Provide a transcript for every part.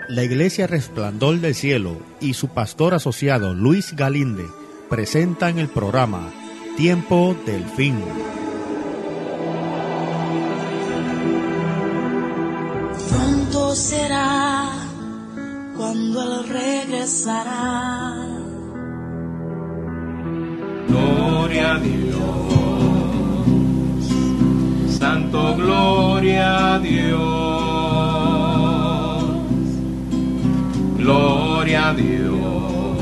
La Iglesia Resplandor del Cielo y su pastor asociado Luis Galinde presentan el programa Tiempo del Fin. Pronto será cuando Él regresará. Gloria a Dios, Santo, gloria a Dios. Gloria a Dios,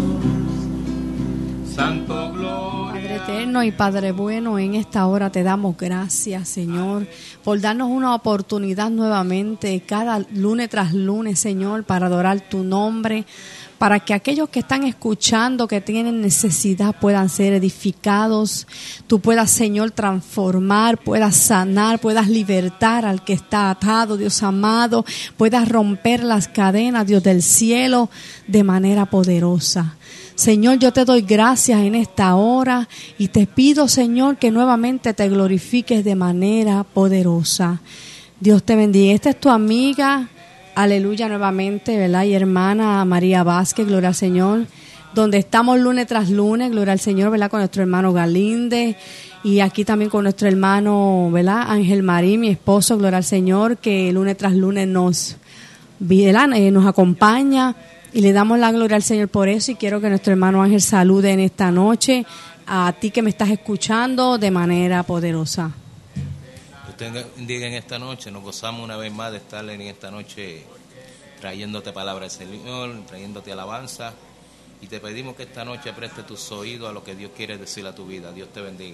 Santo, gloria. Padre eterno y Padre bueno, en esta hora te damos gracias, Señor, por darnos una oportunidad nuevamente, cada lunes tras lunes, Señor, para adorar tu nombre, para que aquellos que están escuchando, que tienen necesidad, puedan ser edificados. Tú puedas, Señor, transformar, puedas sanar, puedas libertar al que está atado, Dios amado. Puedas romper las cadenas, Dios del cielo, de manera poderosa. Señor, yo te doy gracias en esta hora y te pido, Señor, que nuevamente te glorifiques de manera poderosa. Dios te bendiga. Esta es tu amiga, aleluya, nuevamente, ¿verdad? Y hermana María Vázquez, gloria al Señor, donde estamos lunes tras lunes, gloria al Señor, ¿verdad? Con nuestro hermano Galinde y aquí también con nuestro hermano, ¿verdad? Ángel Marín, mi esposo, gloria al Señor, que lunes tras lunes nos acompaña y le damos la gloria al Señor por eso. Y quiero que nuestro hermano Ángel salude en esta noche a ti que me estás escuchando de manera poderosa. Bendiga en esta noche, nos gozamos una vez más de estar en esta noche trayéndote palabra del Señor, trayéndote alabanza, y te pedimos que esta noche preste tus oídos a lo que Dios quiere decir a tu vida. Dios te bendiga.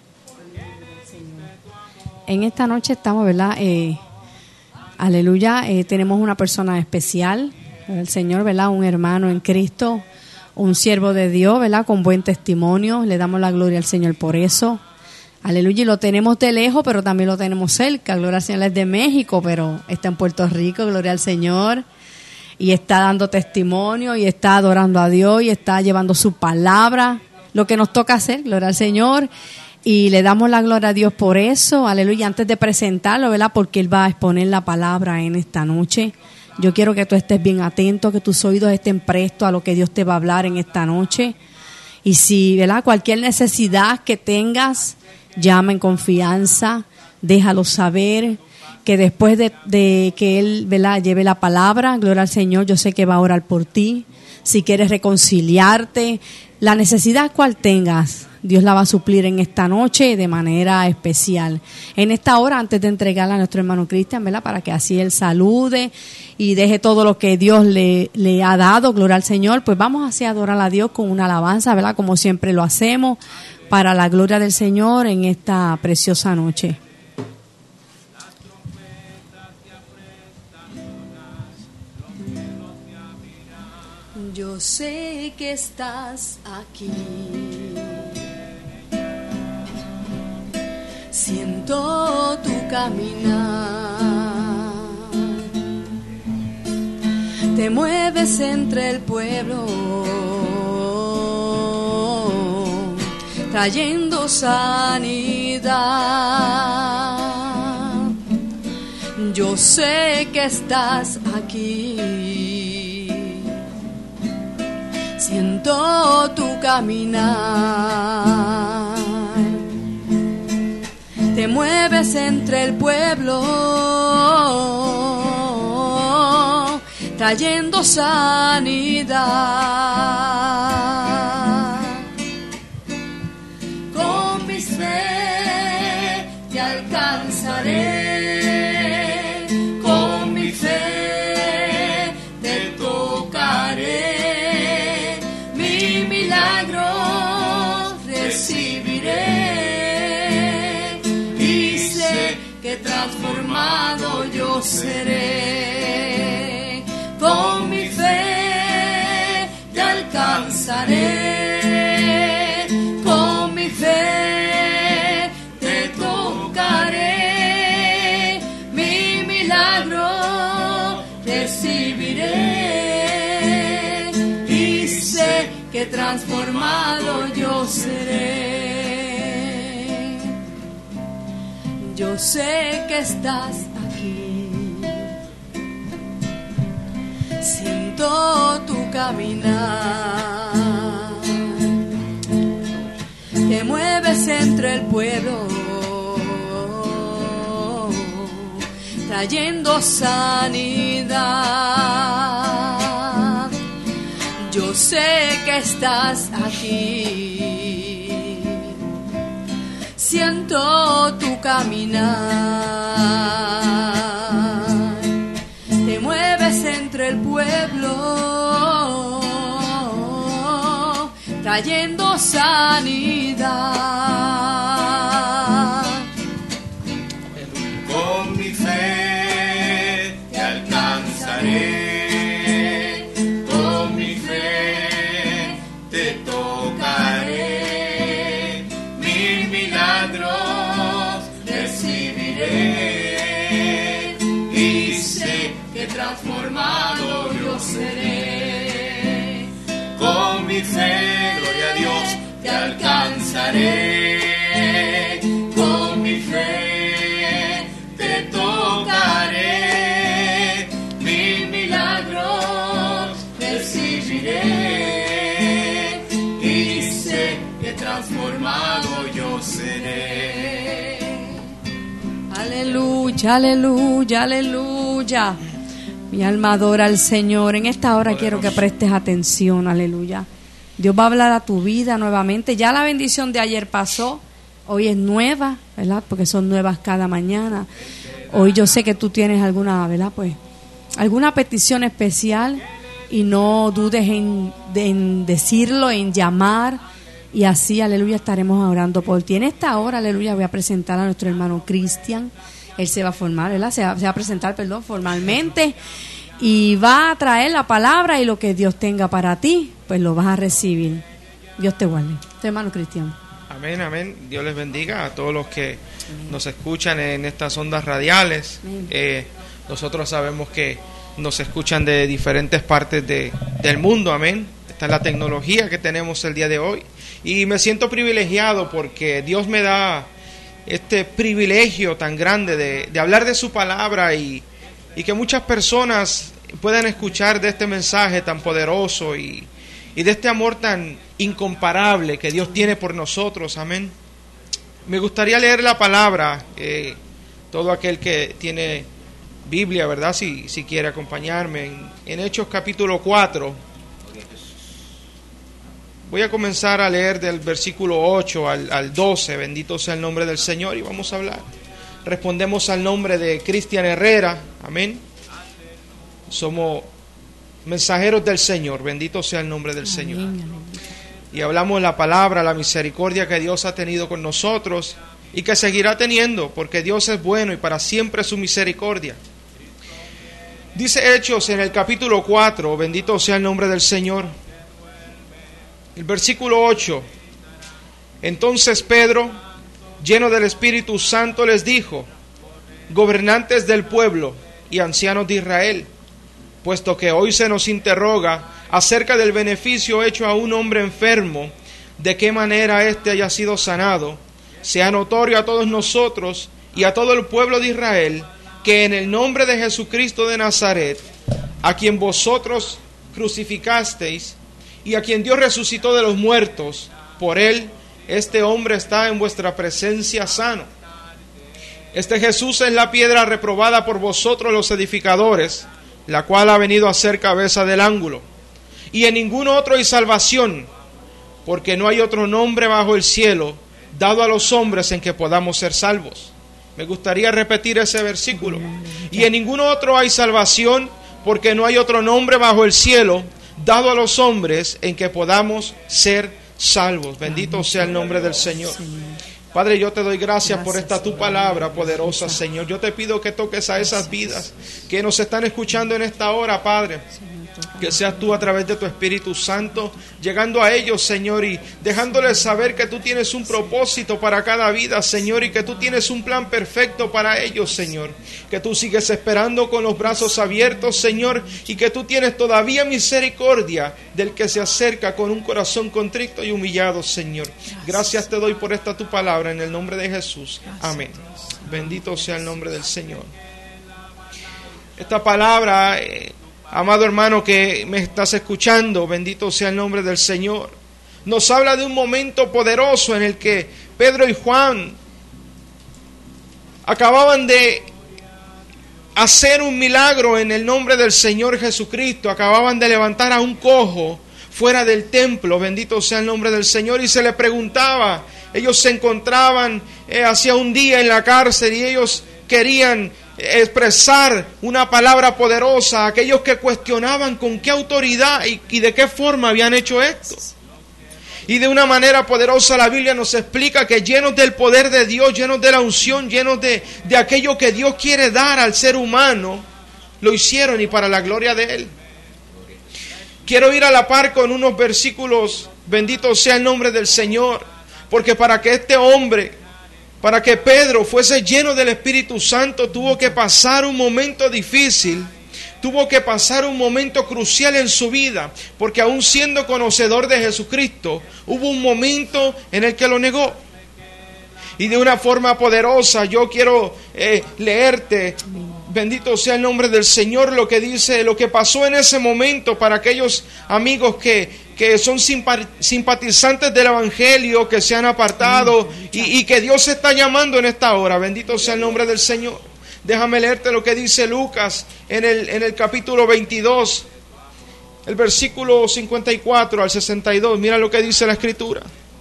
En esta noche estamos, ¿verdad? Aleluya, tenemos una persona especial, el Señor, ¿verdad? Un hermano en Cristo, un siervo de Dios, ¿verdad? Con buen testimonio, le damos la gloria al Señor por eso. Aleluya, y lo tenemos de lejos, pero también lo tenemos cerca. Gloria al Señor, es de México, pero está en Puerto Rico, gloria al Señor. Y está dando testimonio, y está adorando a Dios, y está llevando su palabra, lo que nos toca hacer, gloria al Señor. Y le damos la gloria a Dios por eso, aleluya, antes de presentarlo, ¿verdad? Porque Él va a exponer la palabra en esta noche. Yo quiero que tú estés bien atento, que tus oídos estén prestos a lo que Dios te va a hablar en esta noche. Y si, ¿verdad? Cualquier necesidad que tengas, llama en confianza, déjalo saber, que después de que Él, ¿verdad?, lleve la palabra, gloria al Señor, yo sé que va a orar por ti. Si quieres reconciliarte, la necesidad cual tengas, Dios la va a suplir en esta noche de manera especial. En esta hora, antes de entregarla a nuestro hermano Cristian, ¿verdad?, para que así él salude y deje todo lo que Dios le ha dado, gloria al Señor, pues vamos así a adorar a Dios con una alabanza, ¿verdad?, como siempre lo hacemos, para la gloria del Señor en esta preciosa noche. Yo sé que estás aquí, siento tu caminar, te mueves entre el pueblo, trayendo sanidad. Yo sé que estás aquí, siento tu caminar, te mueves entre el pueblo, trayendo sanidad. Con mi fe te alcanzaré, con mi fe te tocaré, mi milagro recibiré y sé que transformado yo seré. Con mi fe te alcanzaré, con mi fe te tocaré, mi milagro recibiré y sé que transformado yo seré. Yo sé que estás aquí, Siento tu caminar, te mueves entre el pueblo, trayendo sanidad. Yo sé que estás aquí, siento tu caminar, te mueves entre el pueblo, trayendo sanidad. Con mi fe te alcanzaré, con mi fe te tocaré, mil milagros recibiré y sé que transformado yo seré. Con mi fe, gloria a Dios, te alcanzaré, con mi fe te tocaré, mil milagros recibiré y sé que transformado yo seré. Aleluya, aleluya, aleluya. Mi alma adora al Señor. En esta hora quiero que prestes atención, aleluya. Dios va a hablar a tu vida nuevamente. Ya la bendición de ayer pasó, hoy es nueva, ¿verdad? Porque son nuevas cada mañana. Hoy yo sé que tú tienes alguna, ¿verdad? Pues alguna petición especial y no dudes en decirlo, en llamar y así, aleluya, estaremos orando por ti. En esta hora, aleluya, voy a presentar a nuestro hermano Cristian. Él se va a formar, ¿verdad? Se va a presentar, formalmente y va a traer la palabra y lo que Dios tenga para ti, pues lo vas a recibir. Dios te guarde. Tu hermano Cristian. Amén, amén. Dios les bendiga a todos los que nos escuchan en estas ondas radiales. Nosotros sabemos que nos escuchan de diferentes partes del mundo, amén. Esta es la tecnología que tenemos el día de hoy. Y me siento privilegiado porque Dios me da este privilegio tan grande de hablar de su palabra y que muchas personas puedan escuchar de este mensaje tan poderoso y de este amor tan incomparable que Dios tiene por nosotros, amén. Me gustaría leer la palabra, todo aquel que tiene Biblia, ¿verdad? Si quiere acompañarme en Hechos capítulo 4. Voy a comenzar a leer del versículo 8 al 12, bendito sea el nombre del Señor, y vamos a hablar. Respondemos al nombre de Cristian Herrera, amén. Somos mensajeros del Señor, bendito sea el nombre del Señor. Amén. Y hablamos la palabra, la misericordia que Dios ha tenido con nosotros y que seguirá teniendo, porque Dios es bueno y para siempre su misericordia. Dice Hechos en el capítulo 4, bendito sea el nombre del Señor. El versículo 8. Entonces Pedro, lleno del Espíritu Santo, les dijo: gobernantes del pueblo y ancianos de Israel, puesto que hoy se nos interroga acerca del beneficio hecho a un hombre enfermo, de qué manera éste haya sido sanado, sea notorio a todos nosotros y a todo el pueblo de Israel, que en el nombre de Jesucristo de Nazaret, a quien vosotros crucificasteis, y a quien Dios resucitó de los muertos, por él este hombre está en vuestra presencia sano. Este Jesús es la piedra reprobada por vosotros los edificadores, la cual ha venido a ser cabeza del ángulo. Y en ningún otro hay salvación, porque no hay otro nombre bajo el cielo dado a los hombres en que podamos ser salvos. Me gustaría repetir ese versículo. Y en ningún otro hay salvación, porque no hay otro nombre bajo el cielo dado a los hombres en que podamos ser salvos. Bendito sea el nombre del Señor. Padre, yo te doy gracias por esta tu palabra poderosa, Señor. Yo te pido que toques a esas vidas que nos están escuchando en esta hora, Padre. Que seas tú a través de tu Espíritu Santo llegando a ellos, Señor, y dejándoles saber que tú tienes un propósito para cada vida, Señor, y que tú tienes un plan perfecto para ellos, Señor. Que tú sigues esperando con los brazos abiertos, Señor, y que tú tienes todavía misericordia del que se acerca con un corazón contrito y humillado, Señor. Gracias te doy por esta tu palabra en el nombre de Jesús. Amén. Bendito sea el nombre del Señor. Esta palabra amado hermano que me estás escuchando, bendito sea el nombre del Señor. Nos habla de un momento poderoso en el que Pedro y Juan acababan de hacer un milagro en el nombre del Señor Jesucristo. Acababan de levantar a un cojo fuera del templo, bendito sea el nombre del Señor, y se le preguntaba, ellos se encontraban hacía un día en la cárcel y ellos querían expresar una palabra poderosa a aquellos que cuestionaban con qué autoridad y de qué forma habían hecho esto. Y de una manera poderosa la Biblia nos explica que llenos del poder de Dios, llenos de la unción, llenos de aquello que Dios quiere dar al ser humano, lo hicieron y para la gloria de Él. Quiero ir a la par con unos versículos, bendito sea el nombre del Señor, porque para que este hombre, para que Pedro fuese lleno del Espíritu Santo, tuvo que pasar un momento difícil, tuvo que pasar un momento crucial en su vida, porque aún siendo conocedor de Jesucristo, hubo un momento en el que lo negó. Y de una forma poderosa yo quiero leerte, bendito sea el nombre del Señor, lo que dice, lo que pasó en ese momento para aquellos amigos que son simpatizantes del Evangelio, que se han apartado y que Dios está llamando en esta hora. Bendito sea el nombre del Señor. Déjame leerte lo que dice Lucas en el capítulo 22, el versículo 54 al 62. Mira lo que dice la Escritura.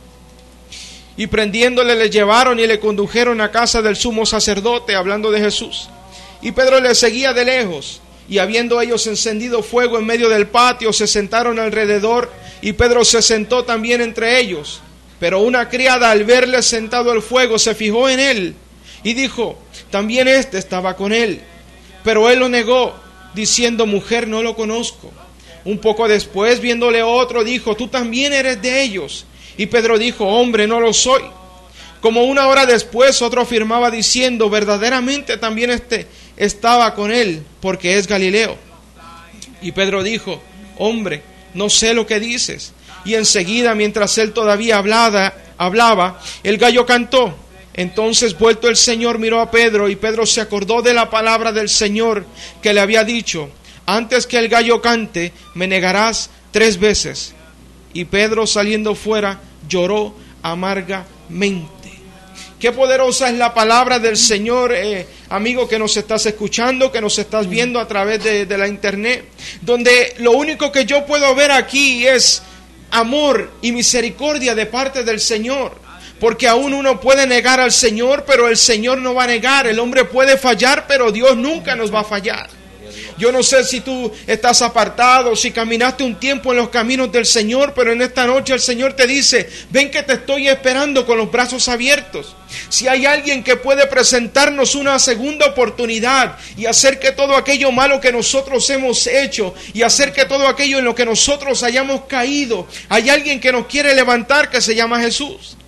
Y prendiéndole le llevaron y le condujeron a casa del sumo sacerdote, hablando de Jesús. Y Pedro le seguía de lejos. Y habiendo ellos encendido fuego en medio del patio, se sentaron alrededor, y Pedro se sentó también entre ellos. Pero una criada, al verle sentado al fuego, se fijó en él y dijo, también éste estaba con él. Pero él lo negó, diciendo, mujer, no lo conozco. Un poco después, viéndole otro, dijo, tú también eres de ellos. Y Pedro dijo, hombre, no lo soy. Como una hora después, otro afirmaba diciendo, verdaderamente también este estaba con él, porque es Galileo. Y Pedro dijo, hombre, no sé lo que dices. Y enseguida, mientras él todavía hablaba, el gallo cantó. Entonces, vuelto el Señor, miró a Pedro, y Pedro se acordó de la palabra del Señor que le había dicho, antes que el gallo cante, me negarás 3 veces. Y Pedro, saliendo fuera, lloró amargamente. Qué poderosa es la palabra del Señor, amigo que nos estás escuchando, que nos estás viendo a través de la internet, donde lo único que yo puedo ver aquí es amor y misericordia de parte del Señor. Porque aún uno puede negar al Señor, pero el Señor no va a negar. El hombre puede fallar, pero Dios nunca nos va a fallar. Yo no sé si tú estás apartado, si caminaste un tiempo en los caminos del Señor, pero en esta noche el Señor te dice, ven que te estoy esperando con los brazos abiertos. Si hay alguien que puede presentarnos una segunda oportunidad y hacer que todo aquello malo que nosotros hemos hecho y hacer que todo aquello en lo que nosotros hayamos caído, hay alguien que nos quiere levantar, que se llama Jesús.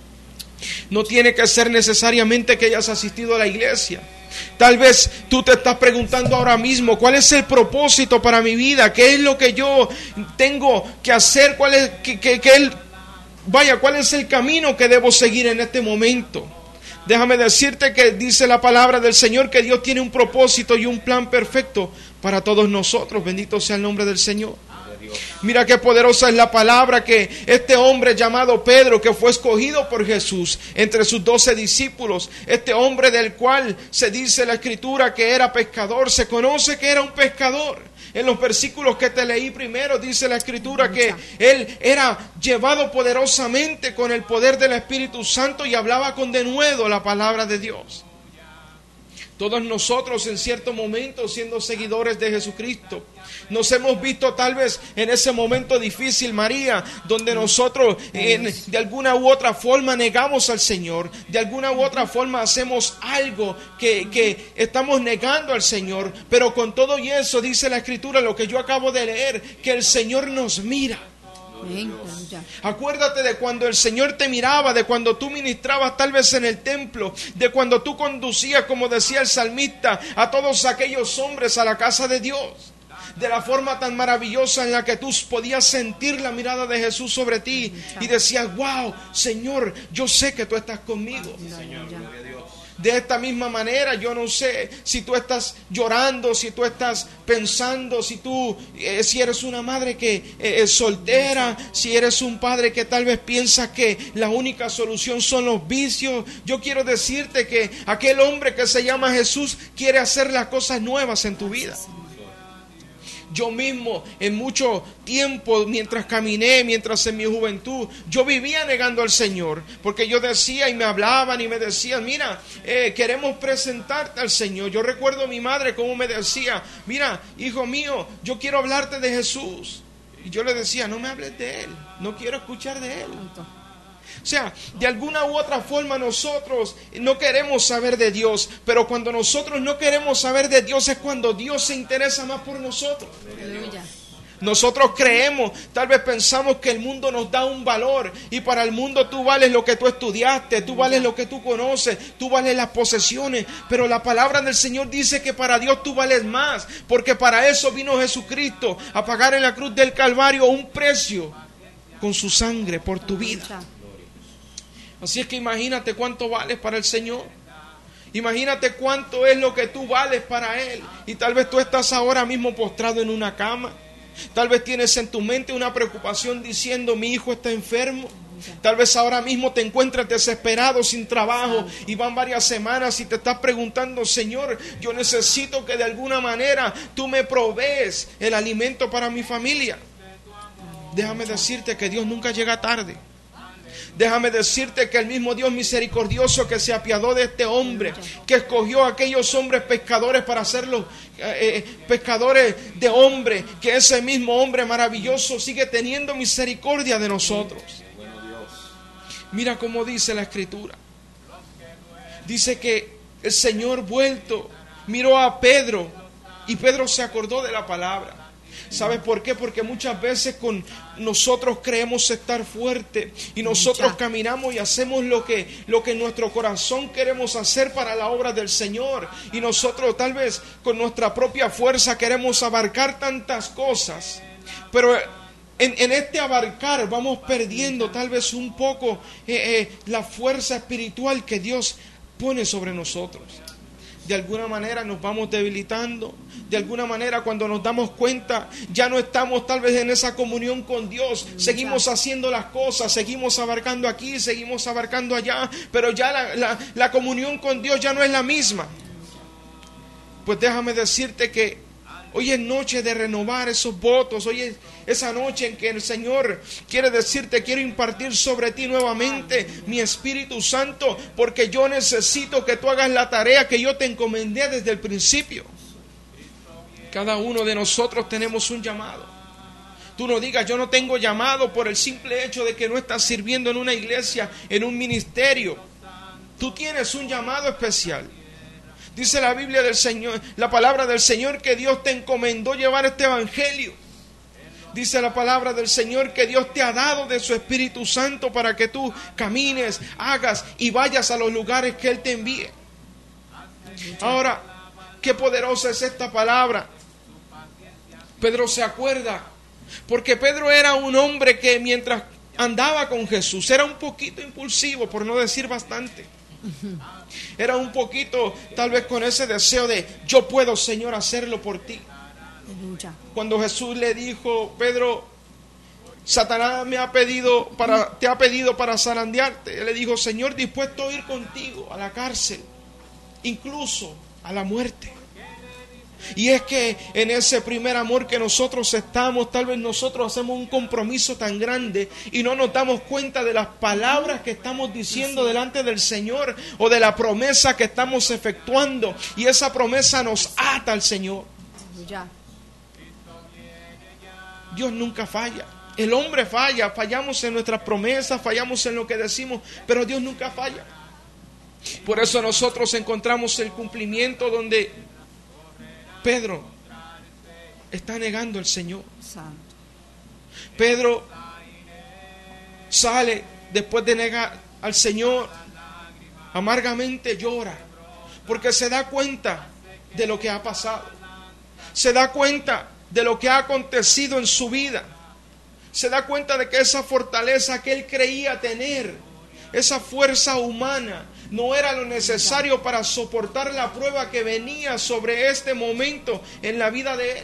No tiene que ser necesariamente que hayas asistido a la iglesia. Tal vez tú te estás preguntando ahora mismo, ¿cuál es el propósito para mi vida? ¿Qué es lo que yo tengo que hacer? ¿Cuál es el camino que debo seguir en este momento? Déjame decirte que dice la palabra del Señor que Dios tiene un propósito y un plan perfecto para todos nosotros. Bendito sea el nombre del Señor. Mira qué poderosa es la palabra que este hombre llamado Pedro, que fue escogido por Jesús entre sus 12 discípulos, este hombre del cual se dice la Escritura que era pescador, se conoce que era un pescador. En los versículos que te leí primero dice la Escritura que él era llevado poderosamente con el poder del Espíritu Santo y hablaba con denuedo la palabra de Dios. Todos nosotros en cierto momento, siendo seguidores de Jesucristo, nos hemos visto tal vez en ese momento difícil, María, donde nosotros de alguna u otra forma negamos al Señor, de alguna u otra forma hacemos algo que estamos negando al Señor, pero con todo y eso dice la Escritura, lo que yo acabo de leer, que el Señor nos mira. Acuérdate de cuando el Señor te miraba, de cuando tú ministrabas tal vez en el templo, de cuando tú conducías, como decía el salmista, a todos aquellos hombres a la casa de Dios, de la forma tan maravillosa en la que tú podías sentir la mirada de Jesús sobre ti y decías, wow, Señor, yo sé que tú estás conmigo. De esta misma manera, yo no sé si tú estás llorando, si tú estás pensando, si eres una madre que es soltera, si eres un padre que tal vez piensa que la única solución son los vicios. Yo quiero decirte que aquel hombre que se llama Jesús quiere hacer las cosas nuevas en tu vida. Yo mismo en mucho tiempo, mientras en mi juventud, yo vivía negando al Señor, porque yo decía y me hablaban y me decían, mira, queremos presentarte al Señor. Yo recuerdo a mi madre cómo me decía, mira, hijo mío, yo quiero hablarte de Jesús. Y yo le decía, no me hables de Él, no quiero escuchar de Él. O sea, de alguna u otra forma nosotros no queremos saber de Dios, pero cuando nosotros no queremos saber de Dios es cuando Dios se interesa más por nosotros. Aleluya. Nosotros creemos, tal vez pensamos que el mundo nos da un valor, y para el mundo tú vales lo que tú estudiaste, tú vales lo que tú conoces, tú vales las posesiones, pero la palabra del Señor dice que para Dios tú vales más, porque para eso vino Jesucristo, a pagar en la cruz del Calvario un precio con su sangre por tu vida. Así es que imagínate cuánto vales para el Señor. Imagínate cuánto es lo que tú vales para Él. Y tal vez tú estás ahora mismo postrado en una cama. Tal vez tienes en tu mente una preocupación diciendo, mi hijo está enfermo. Tal vez ahora mismo te encuentras desesperado, sin trabajo, y van varias semanas y te estás preguntando, Señor, yo necesito que de alguna manera tú me provees el alimento para mi familia. Déjame decirte que Dios nunca llega tarde. Déjame decirte que el mismo Dios misericordioso que se apiadó de este hombre, que escogió a aquellos hombres pescadores para hacerlos pescadores de hombres, que ese mismo hombre maravilloso sigue teniendo misericordia de nosotros. Mira cómo dice la Escritura. Dice que el Señor vuelto miró a Pedro y Pedro se acordó de la palabra. ¿Sabes por qué? Porque muchas veces con nosotros creemos estar fuertes y nosotros caminamos y hacemos lo que en nuestro corazón queremos hacer para la obra del Señor, y nosotros tal vez con nuestra propia fuerza queremos abarcar tantas cosas, pero en este abarcar vamos perdiendo tal vez un poco la fuerza espiritual que Dios pone sobre nosotros. De alguna manera nos vamos debilitando. De alguna manera cuando nos damos cuenta ya no estamos tal vez en esa comunión con Dios. Seguimos haciendo las cosas, seguimos abarcando aquí, seguimos abarcando allá, pero ya la comunión con Dios ya no es la misma. Pues déjame decirte que hoy es noche de renovar esos votos. Hoy es esa noche en que el Señor quiere decirte, quiero impartir sobre ti nuevamente mi Espíritu Santo, porque yo necesito que tú hagas la tarea que yo te encomendé desde el principio. Cada uno de nosotros tenemos un llamado. Tú no digas, yo no tengo llamado por el simple hecho de que no estás sirviendo en una iglesia, en un ministerio. Tú tienes un llamado especial. Dice la Biblia del Señor, la palabra del Señor, que Dios te encomendó llevar este evangelio. Dice la palabra del Señor que Dios te ha dado de su Espíritu Santo para que tú camines, hagas y vayas a los lugares que Él te envíe. Ahora, qué poderosa es esta palabra. Pedro se acuerda, porque Pedro era un hombre que mientras andaba con Jesús era un poquito impulsivo, por no decir bastante. Era un poquito tal vez con ese deseo de yo puedo, Señor, hacerlo por ti. Cuando Jesús le dijo, Pedro, Satanás te ha pedido para zarandearte, él le dijo, Señor, dispuesto a ir contigo a la cárcel, incluso a la muerte. Y es que en ese primer amor que nosotros estamos, tal vez nosotros hacemos un compromiso tan grande y no nos damos cuenta de las palabras que estamos diciendo delante del Señor, o de la promesa que estamos efectuando, y esa promesa nos ata al Señor. Dios nunca falla. El hombre falla, fallamos en nuestras promesas, fallamos en lo que decimos, pero Dios nunca falla. Por eso nosotros encontramos el cumplimiento donde Pedro está negando al Señor. Pedro sale después de negar al Señor, amargamente llora, porque se da cuenta de lo que ha pasado, se da cuenta de lo que ha acontecido en su vida, se da cuenta de que esa fortaleza que él creía tener esa fuerza humana no era lo necesario para soportar la prueba que venía sobre este momento en la vida de él.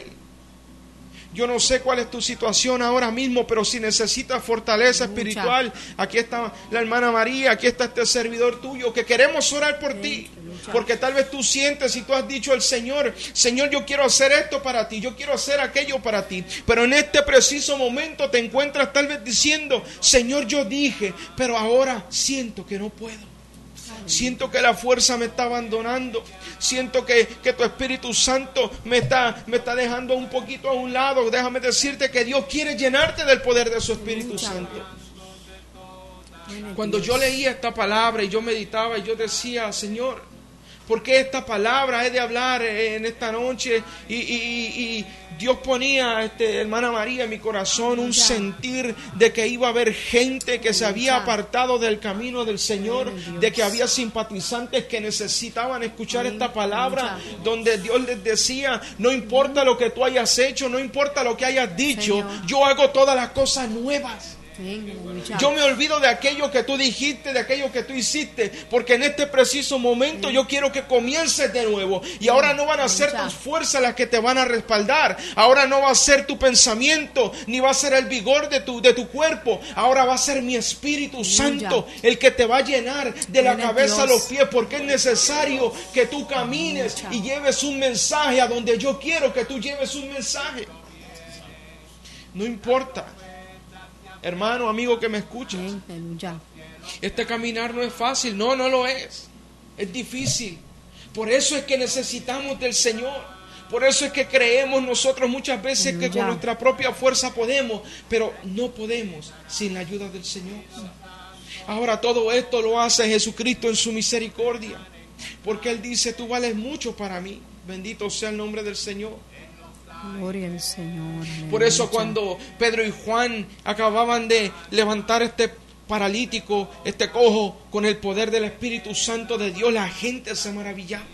Yo no sé cuál es tu situación ahora mismo, pero si necesitas fortaleza espiritual, aquí está la hermana María, aquí está este servidor tuyo, que queremos orar por ti. Porque tal vez tú sientes y tú has dicho al Señor, Señor, yo quiero hacer esto para ti, yo quiero hacer aquello para ti. Pero en este preciso momento te encuentras tal vez diciendo, Señor, yo dije, pero ahora siento que no puedo. Siento que la fuerza me está abandonando. Siento que tu Espíritu Santo me está dejando un poquito a un lado. Déjame decirte que Dios quiere llenarte del poder de su Espíritu Santo. Cuando yo leía esta palabra y yo meditaba y yo decía, Señor, ¿por qué esta palabra he de hablar en esta noche? Y Dios ponía, hermana María, en mi corazón un sentir de que iba a haber gente que se había apartado del camino del Señor, de que había simpatizantes que necesitaban escuchar esta palabra, donde Dios les decía, no importa lo que tú hayas hecho, no importa lo que hayas dicho, yo hago todas las cosas nuevas. Yo me olvido de aquello que tú dijiste, de aquello que tú hiciste, porque en este preciso momento yo quiero que comiences de nuevo. Y ahora no van a ser tus fuerzas las que te van a respaldar. Ahora no va a ser tu pensamiento, ni va a ser el vigor de tu cuerpo. Ahora va a ser mi Espíritu Santo el que te va a llenar de la cabeza a los pies, porque es necesario que tú camines y lleves un mensaje a donde yo quiero que tú lleves un mensaje. No importa. Hermano, amigo que me escuchas, este caminar no es fácil, no lo es difícil. Por eso es que necesitamos del Señor, por eso es que creemos nosotros muchas veces que con nuestra propia fuerza podemos, pero no podemos sin la ayuda del Señor. Ahora todo esto lo hace Jesucristo en su misericordia, porque Él dice, tú vales mucho para mí, bendito sea el nombre del Señor. Gloria al Señor. Por eso cuando Pedro y Juan acababan de levantar este paralítico, este cojo, con el poder del Espíritu Santo de Dios, la gente se maravillaba.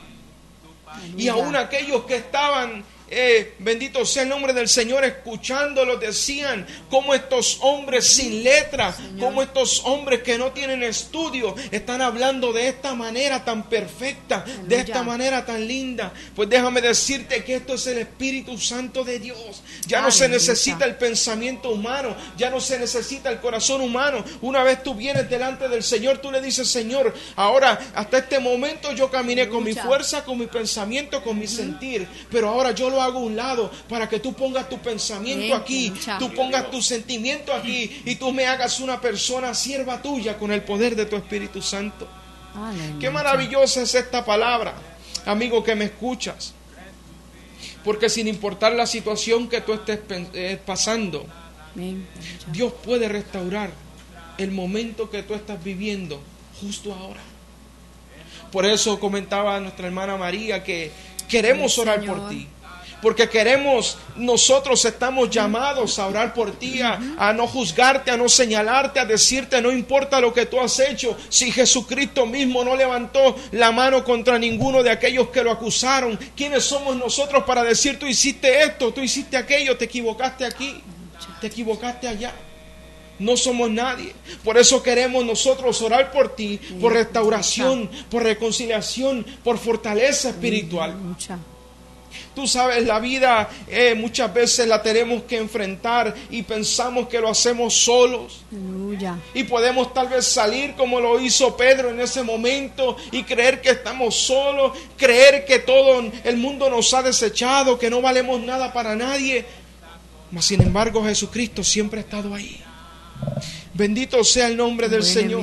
Y aún aquellos que estaban, bendito sea el nombre del Señor, escuchándolo, decían cómo estos hombres sin letra, cómo estos hombres que no tienen estudio están hablando de esta manera tan perfecta, de esta manera tan linda. Pues déjame decirte que esto es el Espíritu Santo de Dios. Ya no se necesita el pensamiento humano, ya no se necesita el corazón humano. Una vez tú vienes delante del Señor, tú le dices, Señor, ahora hasta este momento yo caminé con mi fuerza, con mi pensamiento, con mi sentir, pero ahora yo lo hago a un lado para que tú pongas tu pensamiento aquí, tú pongas tu sentimiento aquí y tú me hagas una persona sierva tuya con el poder de tu Espíritu Santo. Qué maravillosa es esta palabra, amigo que me escuchas, porque sin importar la situación que tú estés pasando, Dios puede restaurar el momento que tú estás viviendo justo ahora. Por eso comentaba nuestra hermana María que queremos orar por ti, porque nosotros estamos llamados a orar por ti, a no juzgarte, a no señalarte, a decirte no importa lo que tú has hecho. Si Jesucristo mismo no levantó la mano contra ninguno de aquellos que lo acusaron, ¿quiénes somos nosotros para decir tú hiciste esto, tú hiciste aquello, te equivocaste aquí, te equivocaste allá? No somos nadie. Por eso queremos nosotros orar por ti, por restauración, por reconciliación, por fortaleza espiritual. Tú sabes, la vida muchas veces la tenemos que enfrentar y pensamos que lo hacemos solos. Y podemos tal vez salir como lo hizo Pedro en ese momento y creer que estamos solos, creer que todo el mundo nos ha desechado, que no valemos nada para nadie. Mas sin embargo Jesucristo siempre ha estado ahí. Bendito sea el nombre del Señor.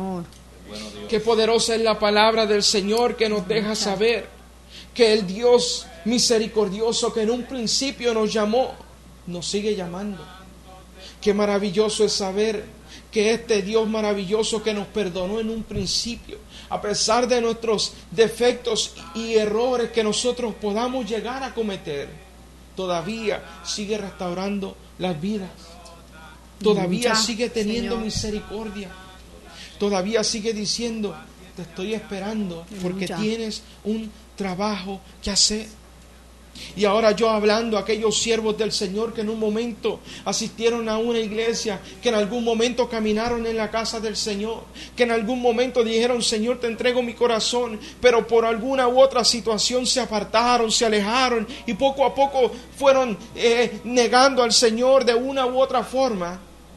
Qué poderosa es la palabra del Señor que nos deja saber que el Dios misericordioso que en un principio nos llamó, nos sigue llamando. Qué maravilloso es saber que este Dios maravilloso que nos perdonó en un principio, a pesar de nuestros defectos y errores que nosotros podamos llegar a cometer, todavía sigue restaurando las vidas. Todavía sigue teniendo misericordia. Todavía sigue diciendo, te estoy esperando porque tienes un trabajo que hacer. Y ahora yo hablando a aquellos siervos del Señor que en un momento asistieron a una iglesia, que en algún momento caminaron en la casa del Señor, que en algún momento dijeron, Señor, te entrego mi corazón, pero por alguna u otra situación se apartaron, se alejaron y poco a poco fueron negando al Señor de una u otra forma.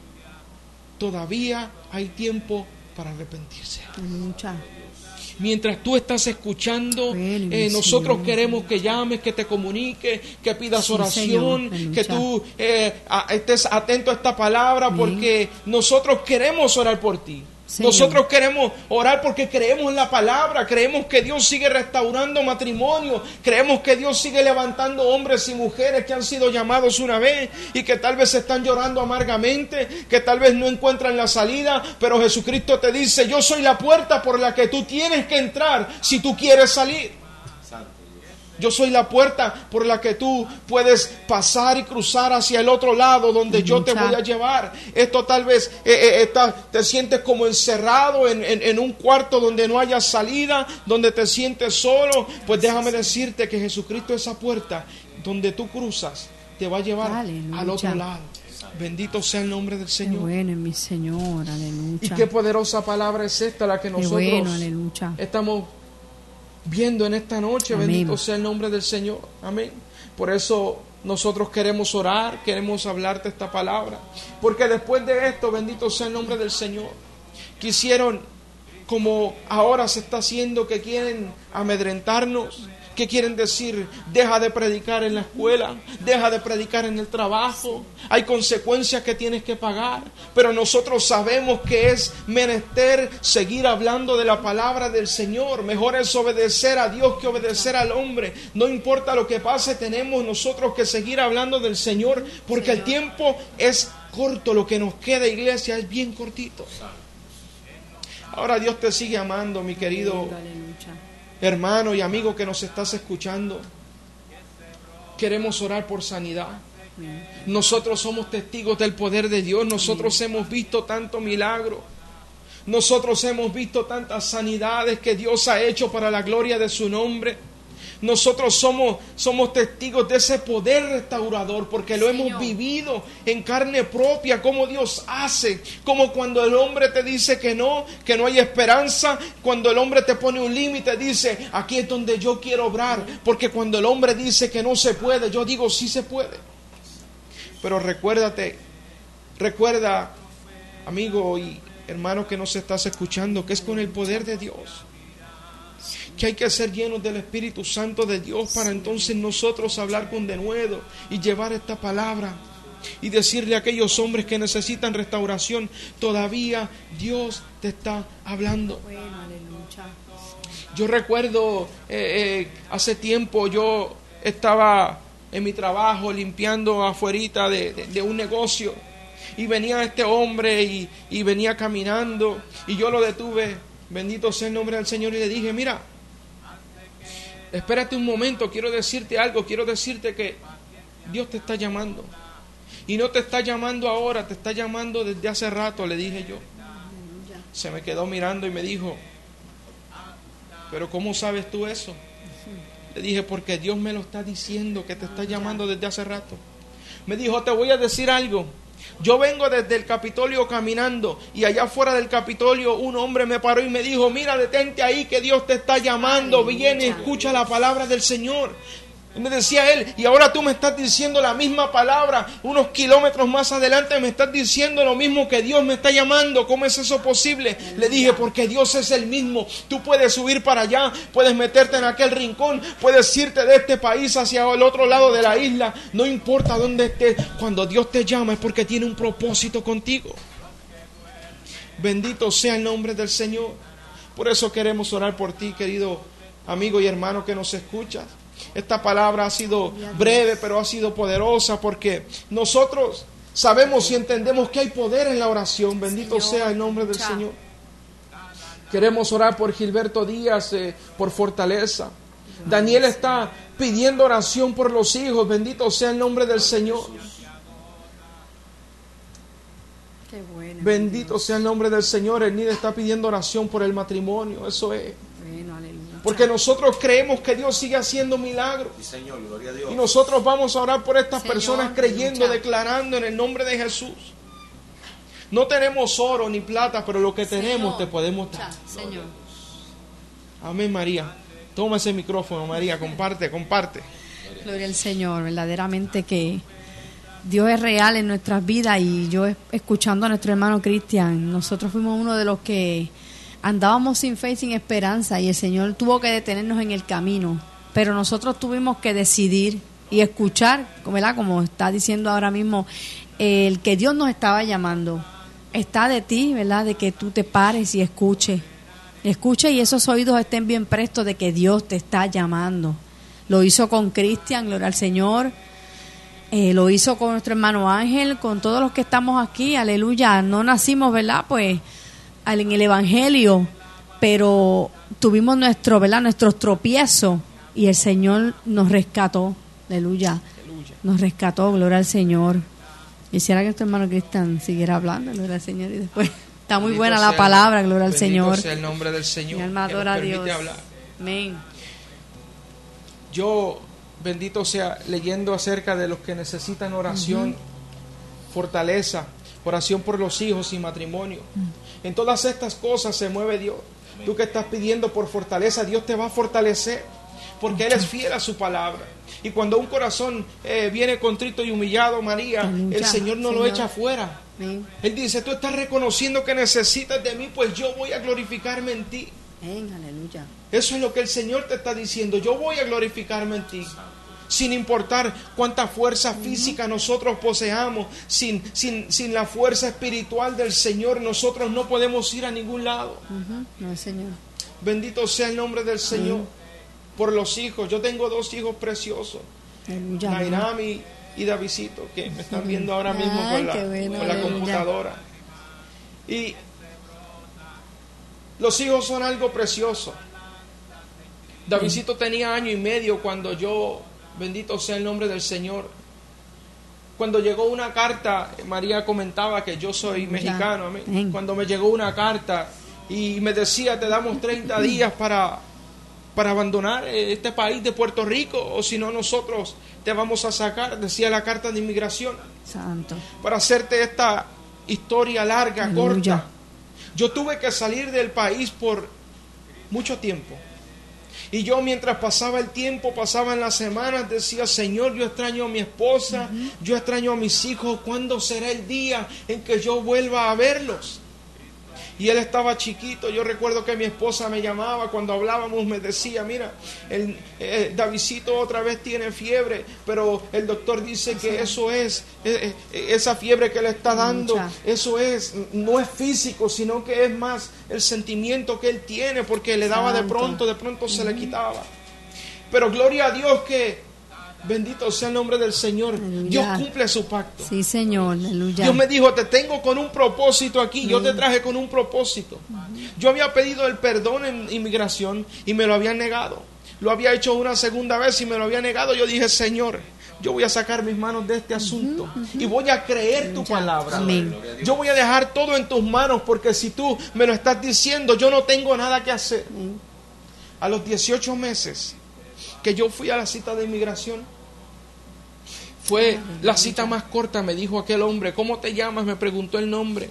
Todavía hay tiempo para arrepentirse. Aleluya. Mientras tú estás escuchando, nosotros queremos que llames, que te comuniques, que pidas oración, que tú estés atento a esta palabra, porque nosotros queremos orar por ti. Señor. Nosotros queremos orar porque creemos en la palabra, creemos que Dios sigue restaurando matrimonio, creemos que Dios sigue levantando hombres y mujeres que han sido llamados una vez y que tal vez están llorando amargamente, que tal vez no encuentran la salida, pero Jesucristo te dice, yo soy la puerta por la que tú tienes que entrar si tú quieres salir. Yo soy la puerta por la que tú puedes pasar y cruzar hacia el otro lado donde yo te voy a llevar. Esto tal vez te sientes como encerrado en un cuarto donde no haya salida, donde te sientes solo. Pues déjame decirte que Jesucristo, esa puerta donde tú cruzas, te va a llevar al otro lado. Bendito sea el nombre del Señor. Qué bueno es mi Señor, aleluya. Y qué poderosa palabra es esta, la que nosotros estamos viendo en esta noche. Amén. Bendito sea el nombre del Señor. Amén. Por eso nosotros queremos orar, queremos hablarte esta palabra, porque después de esto, bendito sea el nombre del Señor, quisieron, como ahora se está haciendo, que quieren amedrentarnos, que quieren decir, deja de predicar en la escuela, deja de predicar en el trabajo, hay consecuencias que tienes que pagar, pero nosotros sabemos que es menester seguir hablando de la palabra del Señor. Mejor es obedecer a Dios que obedecer al hombre. No importa lo que pase, tenemos nosotros que seguir hablando del Señor, porque el tiempo es corto, lo que nos queda, iglesia, es bien cortito. Ahora Dios te sigue amando, mi querido hermano y amigo que nos estás escuchando. Queremos orar por sanidad. Nosotros somos testigos del poder de Dios. Nosotros hemos visto tanto milagro. Nosotros hemos visto tantas sanidades que Dios ha hecho para la gloria de su nombre. Nosotros somos testigos de ese poder restaurador, porque lo hemos vivido en carne propia, como Dios hace, como cuando el hombre te dice que no hay esperanza, cuando el hombre te pone un límite, dice, aquí es donde yo quiero obrar, porque cuando el hombre dice que no se puede, yo digo, sí se puede. Pero recuerda, amigo y hermano que nos estás escuchando, que es con el poder de Dios, que hay que ser llenos del Espíritu Santo de Dios para entonces nosotros hablar con denuedo y llevar esta palabra y decirle a aquellos hombres que necesitan restauración, todavía Dios te está hablando. Yo recuerdo hace tiempo yo estaba en mi trabajo limpiando afuerita de un negocio y venía este hombre y venía caminando y yo lo detuve, bendito sea el nombre del Señor, y le dije, mira, espérate un momento, quiero decirte algo, quiero decirte que Dios te está llamando. Y no te está llamando ahora, te está llamando desde hace rato, le dije yo. Se me quedó mirando y me dijo, ¿pero cómo sabes tú eso? Le dije, porque Dios me lo está diciendo, que te está llamando desde hace rato. Me dijo, te voy a decir algo. Yo vengo desde el Capitolio caminando y allá afuera del Capitolio un hombre me paró y me dijo, mira, detente ahí que Dios te está llamando, viene, escucha la palabra del Señor. Y me decía él, y ahora tú me estás diciendo la misma palabra, unos kilómetros más adelante me estás diciendo lo mismo, que Dios me está llamando. ¿Cómo es eso posible? Le dije, porque Dios es el mismo. Tú puedes subir para allá, puedes meterte en aquel rincón, puedes irte de este país hacia el otro lado de la isla, no importa dónde estés. Cuando Dios te llama es porque tiene un propósito contigo. Bendito sea el nombre del Señor. Por eso queremos orar por ti, querido amigo y hermano que nos escuchas. Esta palabra ha sido breve, pero ha sido poderosa, porque nosotros sabemos y entendemos que hay poder en la oración. Bendito sea el nombre del Señor. Queremos orar por Gilberto Díaz, por fortaleza. Daniel está pidiendo oración por los hijos. Bendito sea el nombre del Señor. Bendito sea el nombre del Señor. Enid está pidiendo oración por el matrimonio. Eso es. Porque nosotros creemos que Dios sigue haciendo milagros. Sí, Señor, gloria a Dios. Y nosotros vamos a orar por estas Señor, personas creyendo, aleluya. declarando en el nombre de Jesús. No tenemos oro ni plata, pero lo que tenemos Señor, te podemos dar. Señor. Amén, María. Toma ese micrófono, María, comparte. Gloria al Señor, verdaderamente que Dios es real en nuestras vidas. Y yo escuchando a nuestro hermano Cristian, nosotros fuimos uno de los que andábamos sin fe y sin esperanza, y el Señor tuvo que detenernos en el camino, pero nosotros tuvimos que decidir y escuchar, ¿verdad? Como está diciendo ahora mismo, el que Dios nos estaba llamando. Está de ti, ¿verdad? De que tú te pares y escuche y esos oídos estén bien prestos de que Dios te está llamando. Lo hizo con Cristian, gloria al Señor. Lo hizo con nuestro hermano Ángel, con todos los que estamos aquí, aleluya. No nacimos, ¿verdad? Pues en el Evangelio, pero tuvimos nuestros tropiezos y el Señor nos rescató, aleluya. Nos rescató, gloria al Señor. Quisiera que nuestro hermano Cristian siguiera hablando, gloria al Señor, y después está muy Bendito buena sea la palabra, gloria al bendito Señor. sea el nombre del Señor. Mi alma que nos adora a permite Dios. hablar. Amén. Yo, bendito sea, leyendo acerca de los que necesitan oración, fortaleza, oración por los hijos y matrimonio. En todas estas cosas se mueve Dios. Tú que estás pidiendo por fortaleza, Dios te va a fortalecer, porque Él es fiel a su palabra. Y cuando un corazón viene contrito y humillado, María, Aleluya, el Señor no lo Señor. echa afuera. Amén. Él dice, tú estás reconociendo que necesitas de mí, pues yo voy a glorificarme en ti. Amén, aleluya. Eso es lo que el Señor te está diciendo. Yo voy a glorificarme en ti. Sin importar cuánta fuerza física nosotros poseamos, sin la fuerza espiritual del Señor, nosotros no podemos ir a ningún lado. No, Señor. Bendito sea el nombre del Señor. Por los hijos. Yo tengo 2 hijos preciosos, Aleluya. Nairam y Davidcito, que me están viendo ahora mismo Ay, con qué bueno, la aleluya. computadora. Y los hijos son algo precioso. Davidcito tenía 1 año y medio cuando yo, bendito sea el nombre del Señor, cuando llegó una carta, María comentaba que yo soy mexicano, amén. Amén. Cuando me llegó una carta y me decía, te damos 30 días para abandonar este país de Puerto Rico, o si no nosotros te vamos a sacar, decía la carta de inmigración, Santo. para hacerte esta historia larga, Aleluya. corta. Yo tuve que salir del país por mucho tiempo. Y yo, mientras pasaba el tiempo, pasaban las semanas, decía, Señor, yo extraño a mi esposa, yo extraño a mis hijos, ¿cuándo será el día en que yo vuelva a verlos? Y él estaba chiquito. Yo recuerdo que mi esposa me llamaba cuando hablábamos, me decía, mira, Davidcito otra vez tiene fiebre, pero el doctor dice que eso es, esa fiebre que le está dando, eso no es físico, sino que es más el sentimiento que él tiene, porque le daba de pronto se le quitaba. Pero gloria a Dios que, bendito sea el nombre del Señor, Aleluya. Dios cumple su pacto. Sí, Señor, aleluya. Dios me dijo, te tengo con un propósito aquí, yo te traje con un propósito. Yo había pedido el perdón en inmigración y me lo habían negado. Lo había hecho una segunda vez y me lo había negado. Yo dije, Señor, yo voy a sacar mis manos de este asunto y voy a creer tu palabra. Amén. Yo voy a dejar todo en tus manos, porque si tú me lo estás diciendo, yo no tengo nada que hacer. A los 18 meses que yo fui a la cita de inmigración, fue la cita más corta. Me dijo aquel hombre, ¿cómo te llamas? Me preguntó el nombre.